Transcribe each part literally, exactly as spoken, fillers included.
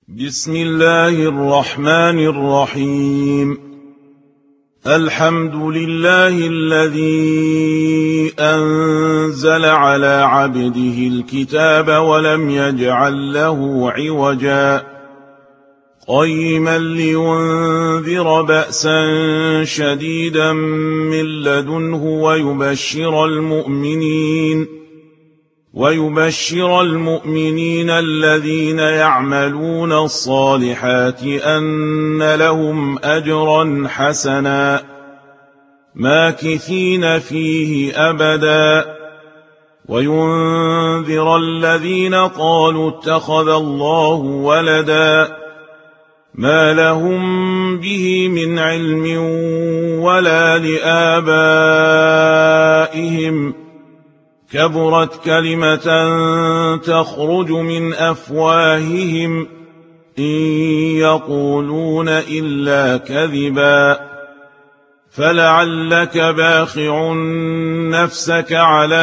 بسم الله الرحمن الرحيم. الحمد لله الذي أنزل على عبده الكتاب ولم يجعل له عوجا قيما لينذر بأسا شديدا من لدنه ويبشر المؤمنين ويبشر المؤمنين الذين يعملون الصالحات أن لهم أجرا حسنا ماكثين فيه أبدا وينذر الذين قالوا اتخذ الله ولدا ما لهم به من علم ولا لآبائهم كبرت كلمة تخرج من أفواههم إن يقولون إلا كذبا فلعلك باخع نفسك على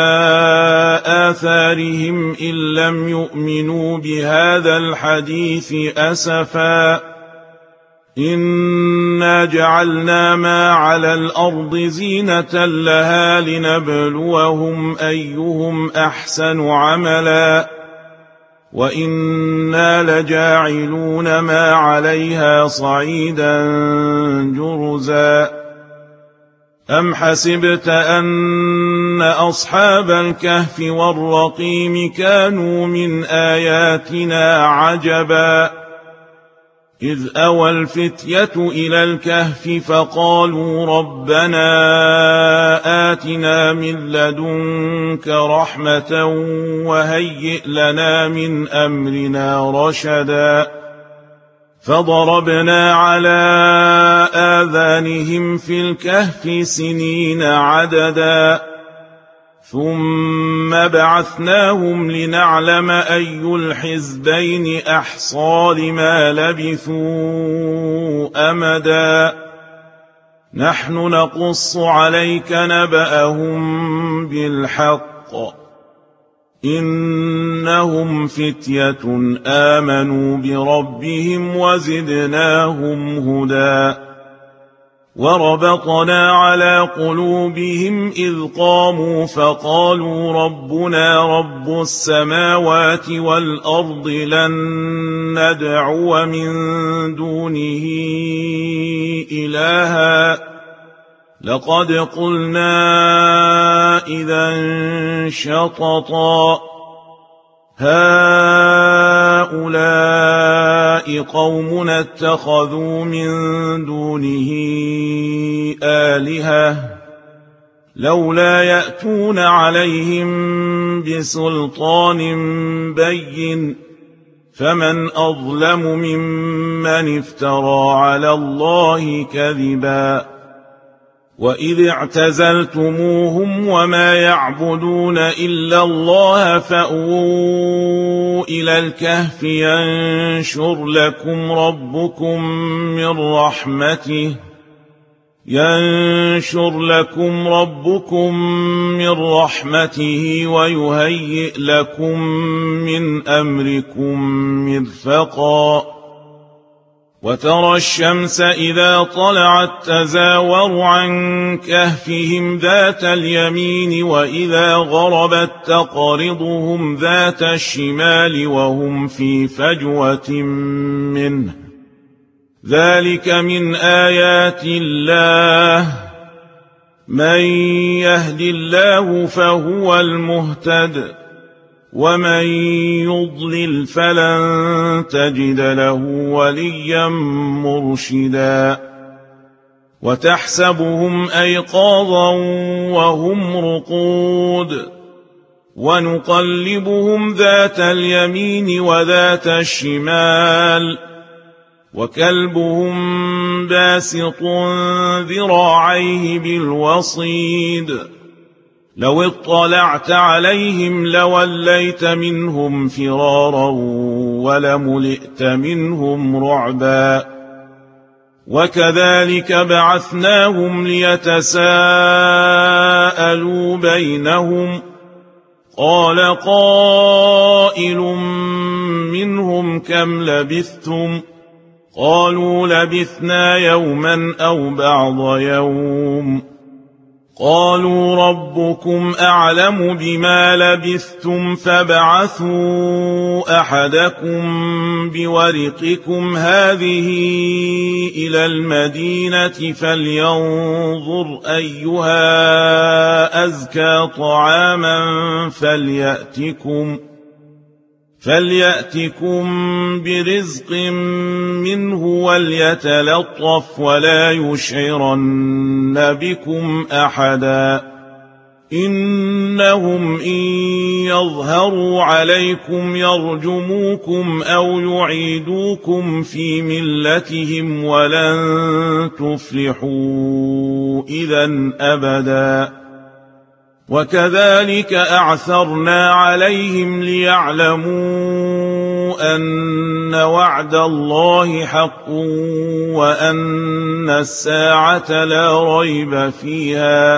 آثارهم إن لم يؤمنوا بهذا الحديث أسفا إنا جعلنا ما على الأرض زينة لها لنبلوهم أيهم أحسن عملا وإنا لجاعلون ما عليها صعيدا جرزا أم حسبت أن أصحاب الكهف والرقيم كانوا من آياتنا عجبا إذ أوى الفتية إلى الكهف فقالوا ربنا آتنا من لدنك رحمة وهيئ لنا من أمرنا رشدا فضربنا على آذانهم في الكهف سنين عددا ثم بعثناهم لنعلم أي الحزبين أحصى لما لبثوا أمدا نحن نقص عليك نبأهم بالحق إنهم فتية آمنوا بربهم وزدناهم هدى وربطنا على قلوبهم إذ قاموا فقالوا ربنا رب السماوات والأرض لن ندعو من دونه إلها لقد قلنا إذا شططا هؤلاء قومنا اتخذوا من دونه آلهة لولا يأتون عليهم بسلطان بين فمن أظلم ممن افترى على الله كذبا وإذ اعتزلتموهم وما يعبدون إلا الله فأووا إلى الكهف ينشر لكم ربكم من رحمته ينشر لكم ربكم من رحمته ويهيئ لكم من أمركم مرفقا وترى الشمس إذا طلعت تزاور عن كهفهم ذات اليمين وإذا غربت تقرضهم ذات الشمال وهم في فجوة منه ذلك من آيات الله من يهد الله فهو المهتد ومن يضلل فلن تجد له وليا مرشدا وتحسبهم أيقاظا وهم رقود ونقلبهم ذات اليمين وذات الشمال وكلبهم باسط ذراعيه بالوصيد لو اطلعت عليهم لوليت منهم فرارا ولملئت منهم رعبا وكذلك بعثناهم ليتساءلوا بينهم قال قائل منهم كم لبثتم قالوا لبثنا يوما أو بعض يوم قالوا ربكم أعلم بما لبثتم فابعثوا أحدكم بورقكم هذه إلى المدينة فلينظر أيها أزكى طعاما فليأتكم فليأتكم برزق منه وليتلطف ولا يشعرن بكم أحدا إنهم إن يظهروا عليكم يرجموكم أو يعيدوكم في ملتهم ولن تفلحوا إذا أبدا وكذلك أعثرنا عليهم ليعلموا أن وعد الله حق وأن الساعة لا ريب فيها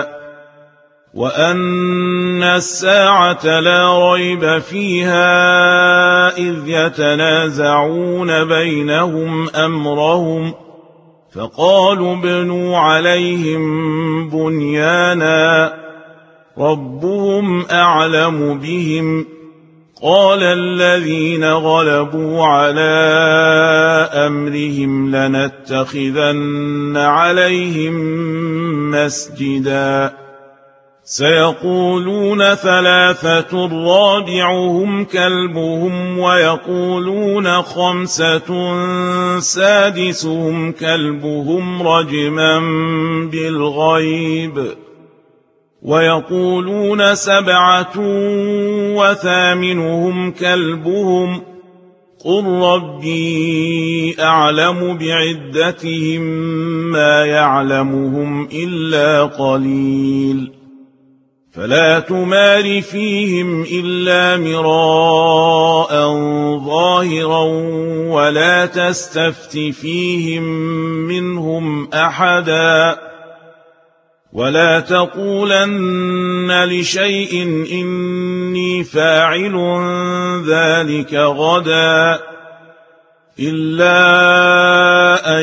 وأن الساعة لا ريب فيها إذ يتنازعون بينهم أمرهم فقالوا ابنوا عليهم بنيانا ربهم أعلم بهم قال الذين غلبوا على أمرهم لنتخذن عليهم مسجدا سيقولون ثلاثة رابعهم كلبهم ويقولون خمسة سادسهم كلبهم رجما بالغيب ويقولون سبعة وثامنهم كلبهم قل ربي أعلم بعدتهم ما يعلمهم إلا قليل فلا تمار فيهم إلا مراء ظاهرا ولا تستفت فيهم منهم أحدا ولا تقولن لشيء إني فاعل ذلك غدا إلا أن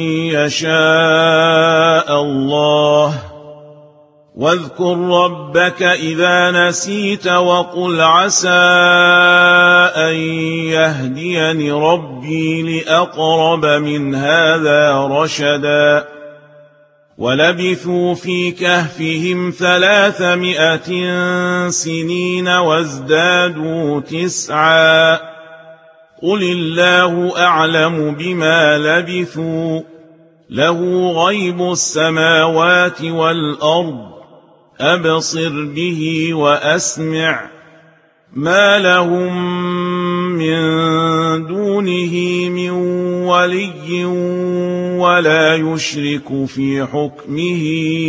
يشاء الله واذكر ربك إذا نسيت وقل عسى أن يهديني ربي لأقرب من هذا رشدا ولبثوا في كهفهم ثلاثمائة سنين وازدادوا تسعا قل الله أعلم بما لبثوا له غيب السماوات والأرض أبصر به وأسمع ما لهم من دونه من ولي ولا يشرك في حكمه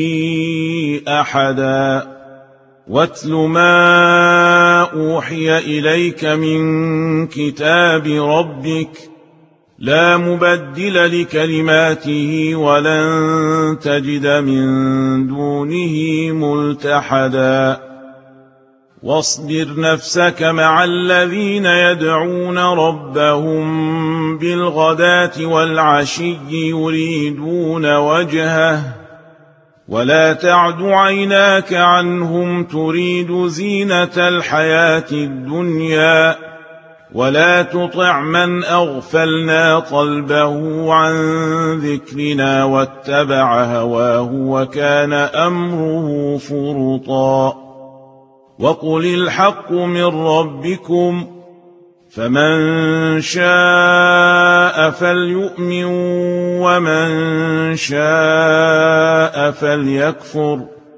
أحدا واتل ما أوحي إليك من كتاب ربك لا مبدل لكلماته ولن تجد من دونه ملتحدا واصبر نفسك مع الذين يدعون ربهم بالغداة والعشي يريدون وجهه ولا تعد عيناك عنهم تريد زينة الحياة الدنيا ولا تطع من أغفلنا قلبه عن ذكرنا واتبع هواه وكان أمره فرطا وقل الحق من ربكم فمن شاء فليؤمن ومن شاء فليكفر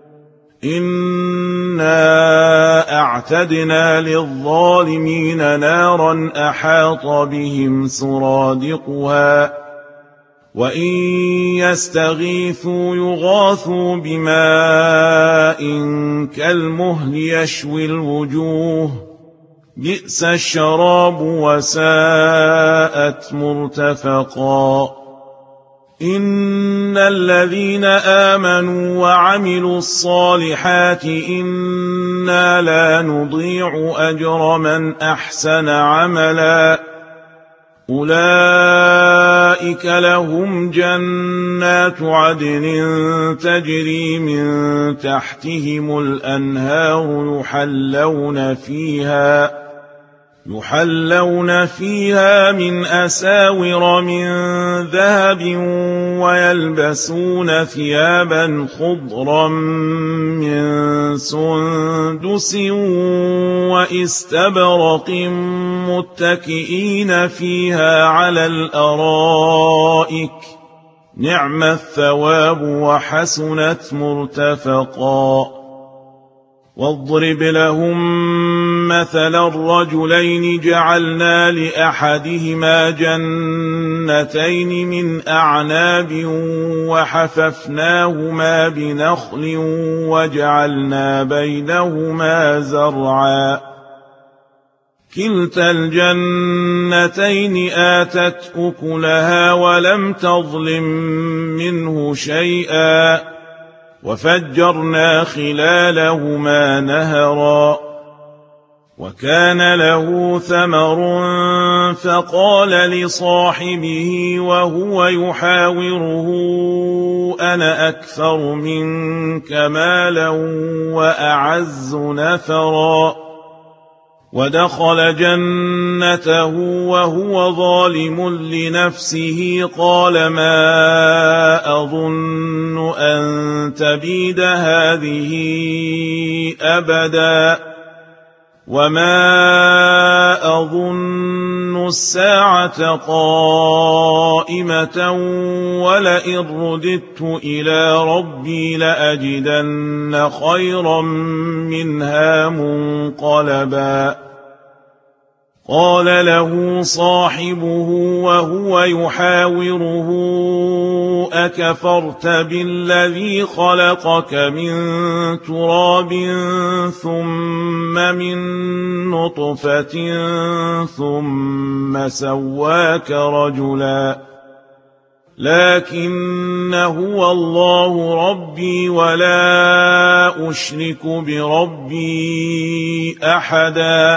إنا أعتدنا للظالمين نارا أحاط بهم سرادقها وإن يستغيثوا يغاثوا بماء كالمهل يشوي الوجوه بئس الشراب وساءت مرتفقا إن الذين آمنوا وعملوا الصالحات إنا لا نضيع أجر من أحسن عملا أولئك لهم جنات عدن تجري من تحتهم الأنهار يحلون فيها يحلون فيها من أساور من ذهب ويلبسون ثيابا خضرا من سندس واستبرق متكئين فيها على الأرائك نعم الثواب وحسنت مرتفقا واضرب لهم مثلا الرجلين جعلنا لأحدهما جنتين من أعناب وحففناهما بنخل وجعلنا بينهما زرعا كلتا الجنتين آتت أكلها ولم تظلم منه شيئا وفجرنا خلالهما نهرا وكان له ثمر فقال لصاحبه وهو يحاوره أنا أكثر منك مالا وأعز نفرا ودخل جنته وهو ظالم لنفسه قال ما أظن أن تبيد هذه أبدا وما أظن الساعة قائمة ولئن رددت إلى ربي لأجدن خيرا منها منقلبا قال له صاحبه وهو يحاوره أكفرت بالذي خلقك من تراب ثم من نطفة ثم سواك رجلا لكن هو الله ربي ولا أشرك بربي أحدا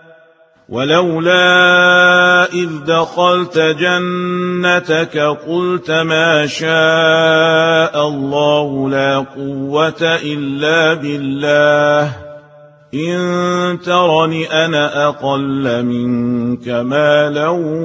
ولولا إذ دخلت جنتك قلت ما شاء الله لا قوة إلا بالله إن ترني أنا أقل منك مالا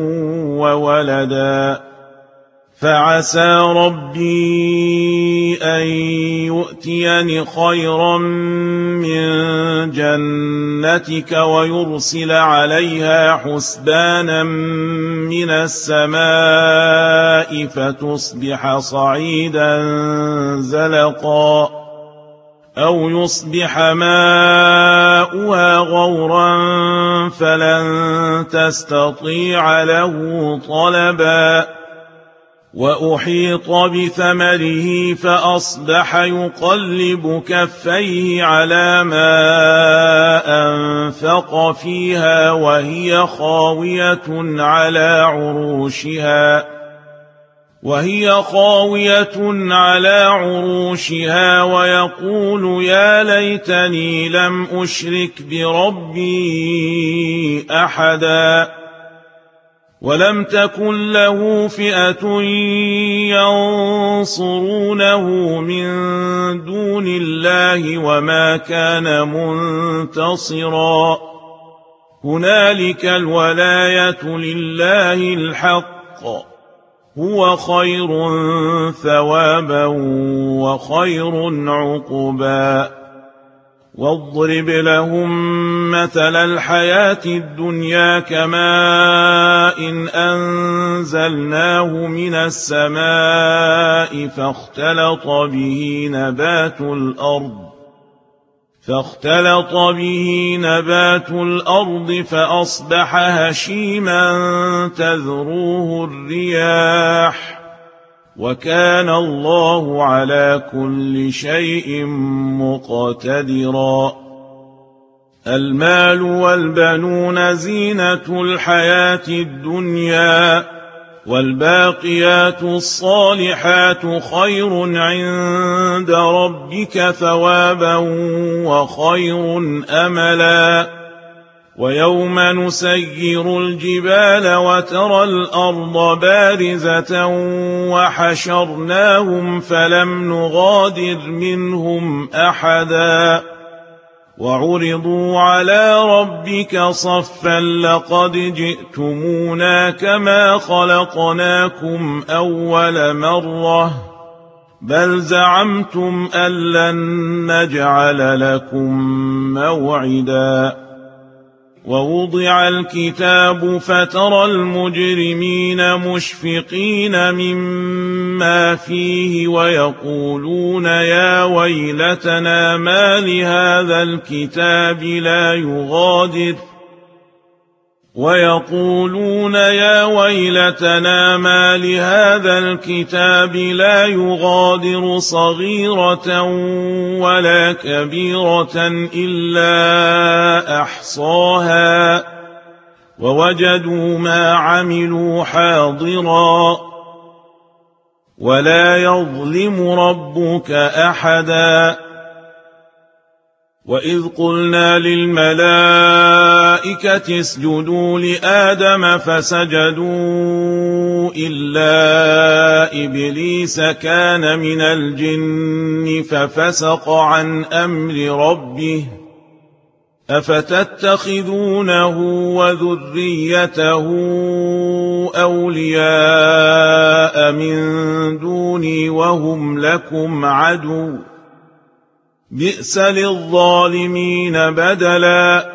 وولدا فعسى ربي أن يؤتيني خيرا من جنتك ويرسل عليها حسبانا من السماء فتصبح صعيدا زلقا أو يصبح ماؤها غورا فلن تستطيع له طلبا وأحيط بثمره فأصبح يقلب كفيه على ما أنفق فيها وهي خاوية على عروشها وهي خاوية على عروشها ويقول يا ليتني لم أشرك بربي أحدا ولم تكن له فئة ينصرونه من دون الله وما كان منتصرا هنالك الولاية لله الحق هو خير ثوابا وخير عقبا واضرب لهم مثل الحياة الدنيا كماء إن أنزلناه من السماء فاختلط به نبات الأرض فاختلط به نبات الأرض فأصبح هشيما تذروه الرياح وكان الله على كل شيء مقتدرا المال والبنون زينة الحياة الدنيا والباقيات الصالحات خير عند ربك ثوابا وخير أملا ويوم نسير الجبال وترى الأرض بارزة وحشرناهم فلم نغادر منهم أحدا وعرضوا على ربك صفا لقد جئتمونا كما خلقناكم أول مرة بل زعمتم أن لن نجعل لكم موعدا ووضع الكتاب فترى المجرمين مشفقين مما فيه ويقولون يا ويلتنا ما لهذا الكتاب لا يغادر ويقولون يا ويلتنا ما لهذا الكتاب لا يغادر صغيرة ولا كبيرة إلا أحصاها ووجدوا ما عملوا حاضرا ولا يظلم ربك أحدا وإذ قلنا للملائكة اسجدوا لآدم فسجدوا إلا إبليس كان من الجن ففسق عن أمر ربه أفتتخذونه وذريته أولياء من دوني وهم لكم عدو بئس للظالمين بدلا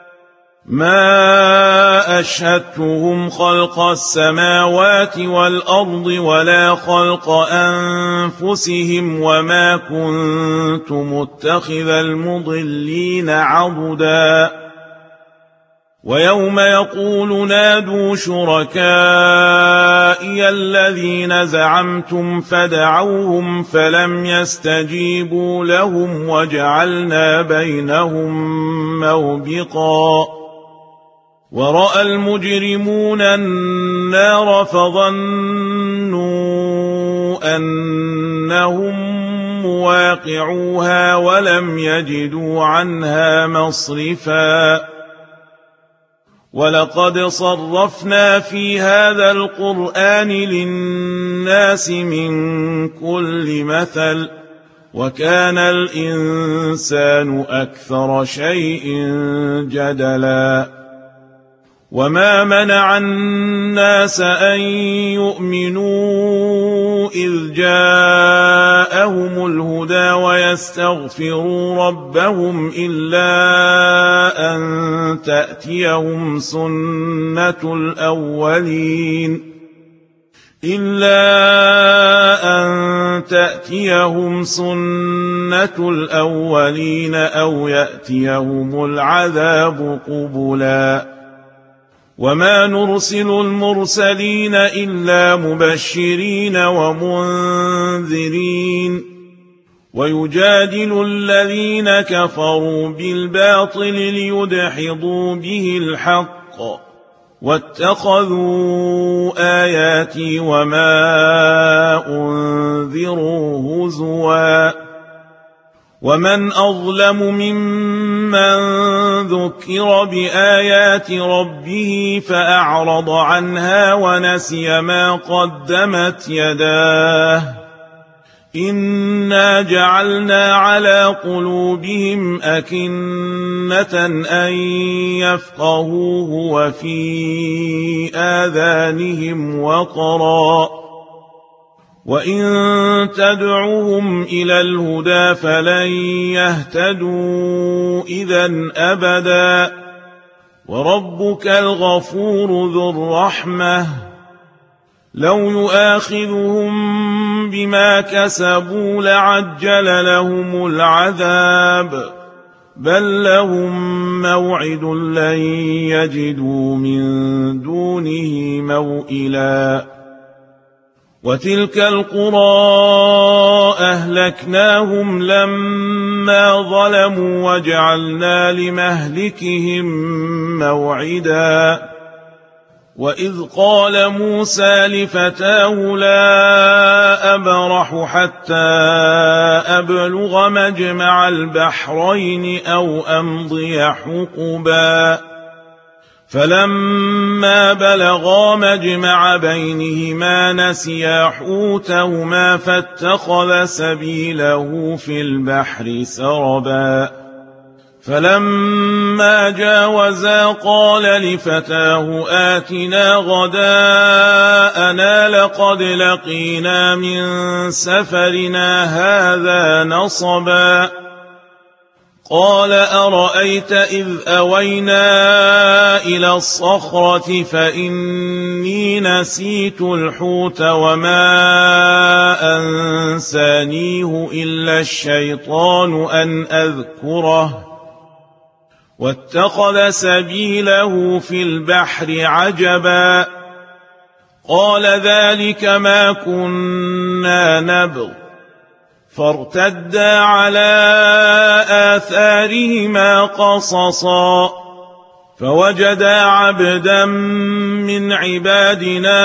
ما أشهدتهم خلق السماوات والأرض ولا خلق أنفسهم وما كنت متخذ المضلين عضدا ويوم يقول نادوا شركائي الذين زعمتم فدعوهم فلم يستجيبوا لهم وجعلنا بينهم موبقا ورأى المجرمون النار فظنوا أنهم مواقعوها ولم يجدوا عنها مصرفا ولقد صرفنا في هذا القرآن للناس من كل مثل وكان الإنسان أكثر شيء جدلا وما منع الناس أن يؤمنوا إذ جاءهم الهدى ويستغفروا ربهم إلا أن تأتيهم سنة الأولين إلا أن تأتيهم سنة الأولين أو يأتيهم العذاب قبلا وما نرسل المرسلين إلا مبشرين ومنذرين ويجادل الذين كفروا بالباطل ليدحضوا به الحق واتخذوا آياتي وما أنذروا هزوا ومن أظلم ممن ذكر بآيات ربه فأعرض عنها ونسي ما قدمت يداه إنا جعلنا على قلوبهم أكنة أن يفقهوه وفي آذانهم وقرا وإن تدعوهم إلى الهدى فلن يهتدوا إذن أبدا وربك الغفور ذو الرحمة لو يؤاخذهم بما كسبوا لعجل لهم العذاب بل لهم موعد لن يجدوا من دونه موئلا وتلك القرى أهلكناهم لما ظلموا وجعلنا لمهلكهم موعدا وإذ قال موسى لفتاه لا أبرح حتى أبلغ مجمع البحرين أو أمضي حقبا فلما بلغا مجمع بينهما نسيا حوتهما فاتخذ سبيله في البحر سربا فلما جاوزا قال لفتاه آتنا غداءنا لقد لقينا من سفرنا هذا نصبا قال أرأيت إذ أوينا إلى الصخرة فإني نسيت الحوت وما أنسانيه إلا الشيطان أن أذكره واتخذ سبيله في البحر عجبا قال ذلك ما كنا نبغ فارتدا على آثارهما قصصا فوجدا عبدا من عبادنا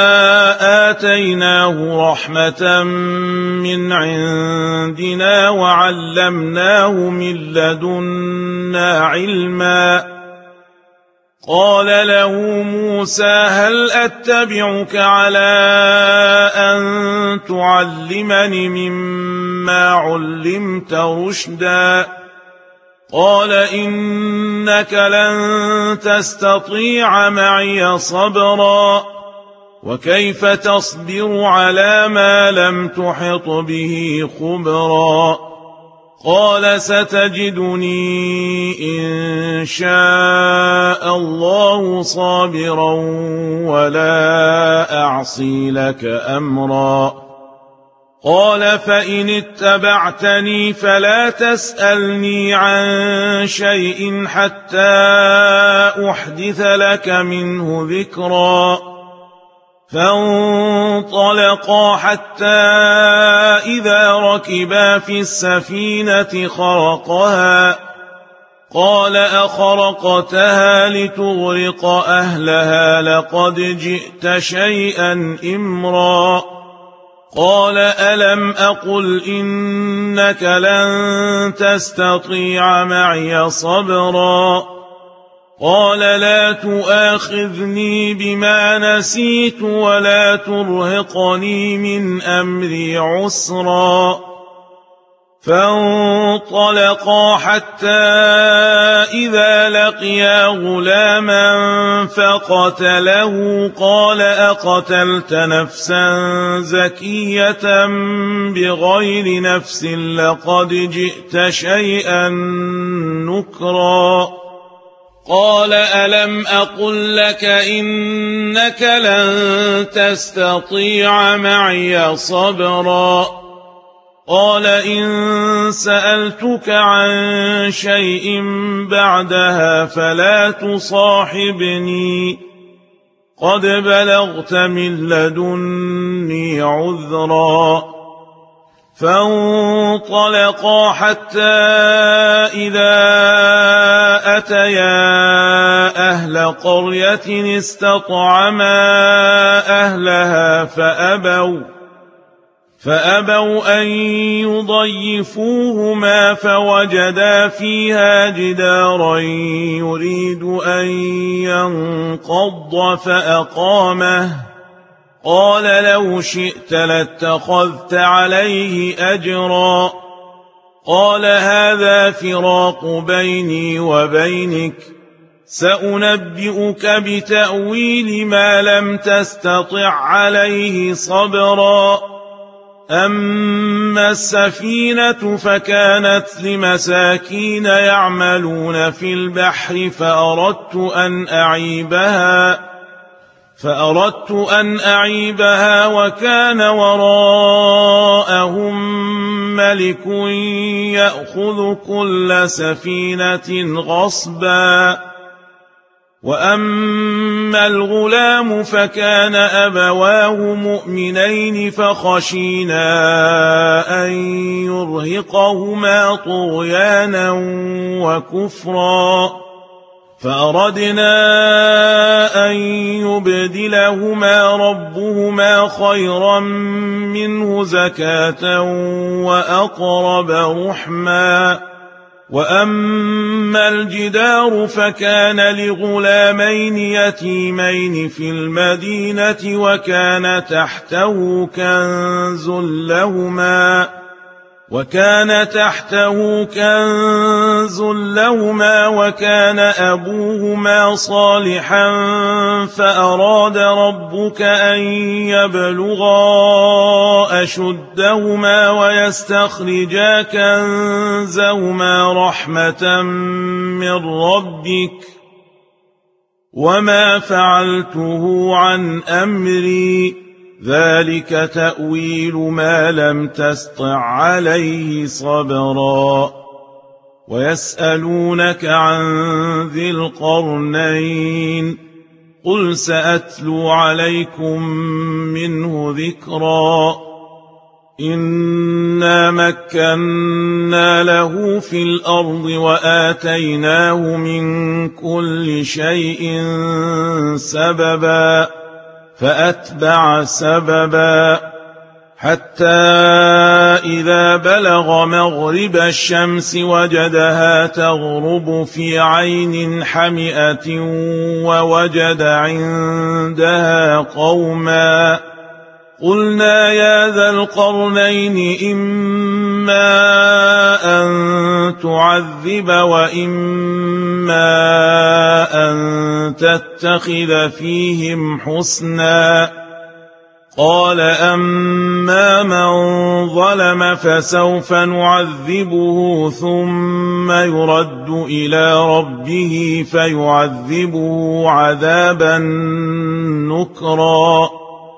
آتيناه رحمة من عندنا وعلمناه من لدنا علما قال له موسى هل أتبعك على أن تعلمني مما علمت رشدا قال إنك لن تستطيع معي صبرا وكيف تصبر على ما لم تحط به خبرا قال ستجدني إن شاء الله صابرا ولا أعصي لك أمرا قال فإن اتبعتني فلا تسألني عن شيء حتى أحدث لك منه ذكرا فانطلقا حتى إذا ركبا في السفينة خرقها قال أخرقتها لتغرق أهلها لقد جئت شيئا إمرا قال ألم أقل إنك لن تستطيع معي صبرا قال لا تؤاخذني بما نسيت ولا ترهقني من أمري عسرا فانطلقا حتى إذا لقيا غلاما فقتله قال أقتلت نفسا زكية بغير نفس لقد جئت شيئا نكرا قال ألم أقل لك إنك لن تستطيع معي صبرا قال إن سألتك عن شيء بعدها فلا تصاحبني قد بلغت من لدني عذرا فانطلقا حتى إذا أتيا أهل قرية استطعما أهلها فأبوا فأبوا أن يضيفوهما فوجدا فيها جدارا يريد أن ينقض فأقامه قال لو شئت لاتخذت عليه أجرا قال هذا فراق بيني وبينك سأنبئك بتأويل ما لم تستطع عليه صبرا أما السفينة فكانت لمساكين يعملون في البحر فأردت أن أعيبها فأردت أن أعيبها وكان وراءهم ملك يأخذ كل سفينة غصبا وأما الغلام فكان أبواه مؤمنين فخشينا أن يرهقهما طغيانا وكفرا فأردنا أن يبدلهما ربهما خيرا منه زكاة وأقرب رحما. وأما الجدار فكان لغلامين يتيمين في المدينة وكان تحته كنز لهما وكان تحته كنز لهما وكان أبوهما صالحا فأراد ربك أن يبلغا أشدهما ويستخرجا كنزهما رحمة من ربك وما فعلته عن أمري ذلك تأويل ما لم تسطع عليه صبرا. ويسألونك عن ذي القرنين قل سأتلو عليكم منه ذكرا. إنا مكنا له في الأرض وآتيناه من كل شيء سببا فأتبع سببا حتى إذا بلغ مغرب الشمس وجدها تغرب في عين حمئة ووجد عندها قوما قلنا يا ذا القرنين إما أن تعذب وإما أن تتخذ فيهم حسنا. قال أما من ظلم فسوف نعذبه ثم يرد إلى ربه فيعذبه عذابا نكرا.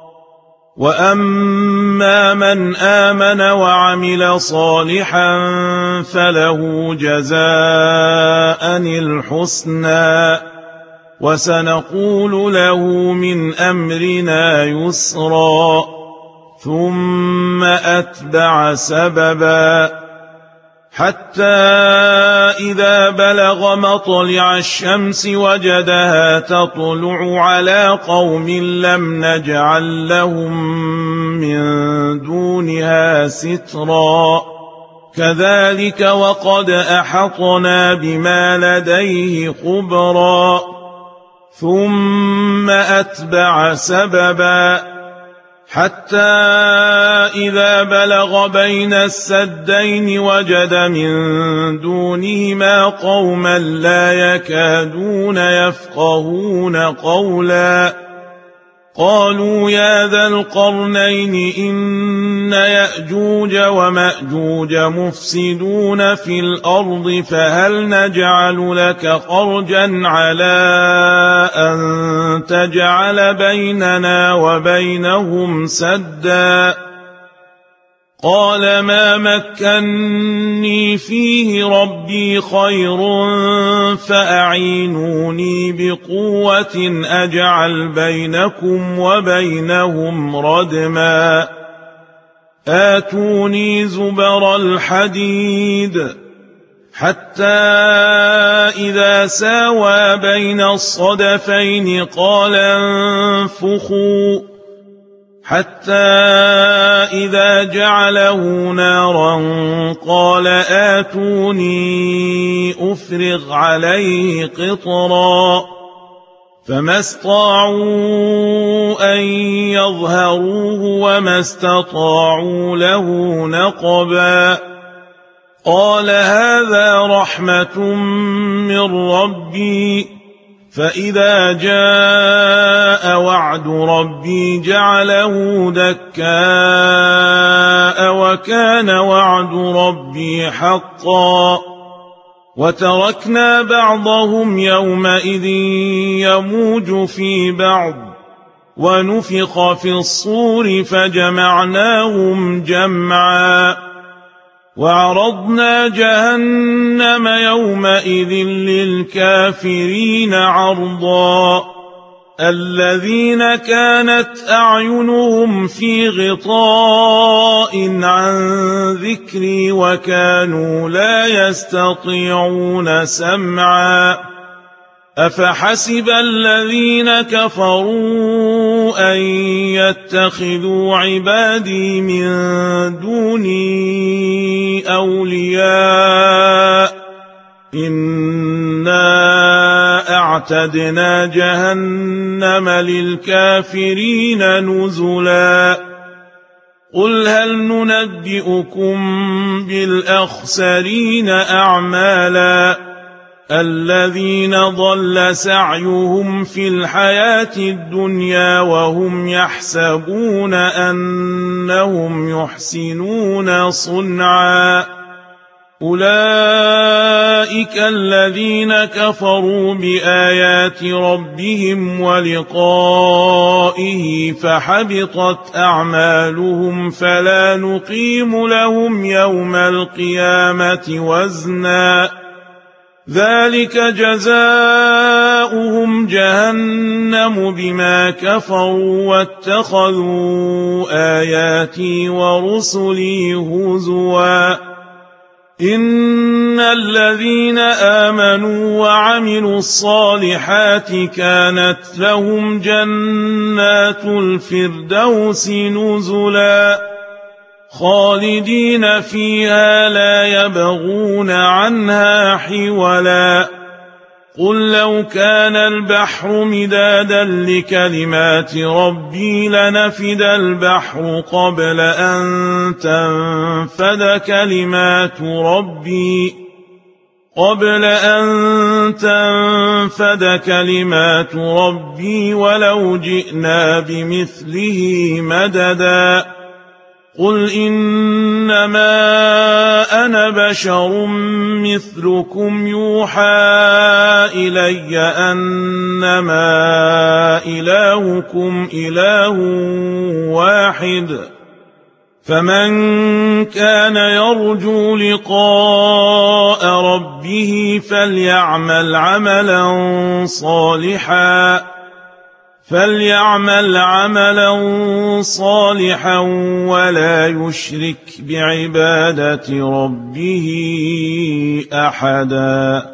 وأما من آمن وعمل صالحا فله جزاء الحسنى وسنقول له من أمرنا يسرا. ثم أتبع سببا حتى إذا بلغ مطلع الشمس وجدها تطلع على قوم لم نجعل لهم من دونها سترا. كذلك وقد أحطنا بما لديه خبرا. ثم أتبع سببا حتى إذا بلغ بين السدين وجد من دونهما قوما لا يكادون يفقهون قولا. قالوا يا ذا القرنين إن يأجوج ومأجوج مفسدون في الأرض فهل نجعل لك خرجا على أن تجعل بيننا وبينهم سدا. قال ما مكني فيه ربي خير فأعينوني بقوة أجعل بينكم وبينهم ردما. آتوني زبر الحديد حتى إذا ساوى بين الصدفين قال انفخوا حتى إذا جعله نارا قال آتوني أفرغ عليه قطرا. فما استطاعوا أن يظهروه وما استطاعوا له نقبا. قال هذا رحمة من ربي فإذا جاء وعد ربي جعله دكاء وكان وعد ربي حقا. وتركنا بعضهم يومئذ يموج في بعض ونفخ في الصور فجمعناهم جمعا. وعرضنا جهنم يومئذ للكافرين عرضا. الذين كانت أعينهم في غطاء عن ذكري وكانوا لا يستطيعون سمعا. أفحسب الذين كفروا أن يتخذوا عبادي من دوني أولياء إنا أعتدنا جهنم للكافرين نزلا قل هل ننبئكم بالأخسرين أعمالا الذين ضل سعيهم في الحياة الدنيا وهم يحسبون أنهم يحسنون صنعا أولئك الذين كفروا بآيات ربهم ولقائه فحبطت أعمالهم فلا نقيم لهم يوم القيامة وزنا ذلك جزاؤهم جهنم بما كفروا واتخذوا آياتي ورسلي هزوا إن الذين آمنوا وعملوا الصالحات كانت لهم جنات الفردوس نزلا خالدين فيها لا يبغون عنها حولا قل لو كان البحر مدادا لكلمات ربي لنفد البحر قبل أن تنفد كلمات ربي قبل أن تنفد كلمات ربي ولو جئنا بمثله مددا قل إنما أنا بشر مثلكم يوحى إلي أنما إلهكم إله واحد فمن كان يرجو لقاء ربه فليعمل عملا صالحا فليعمل عملا صالحا ولا يشرك بعبادة ربه أحدا.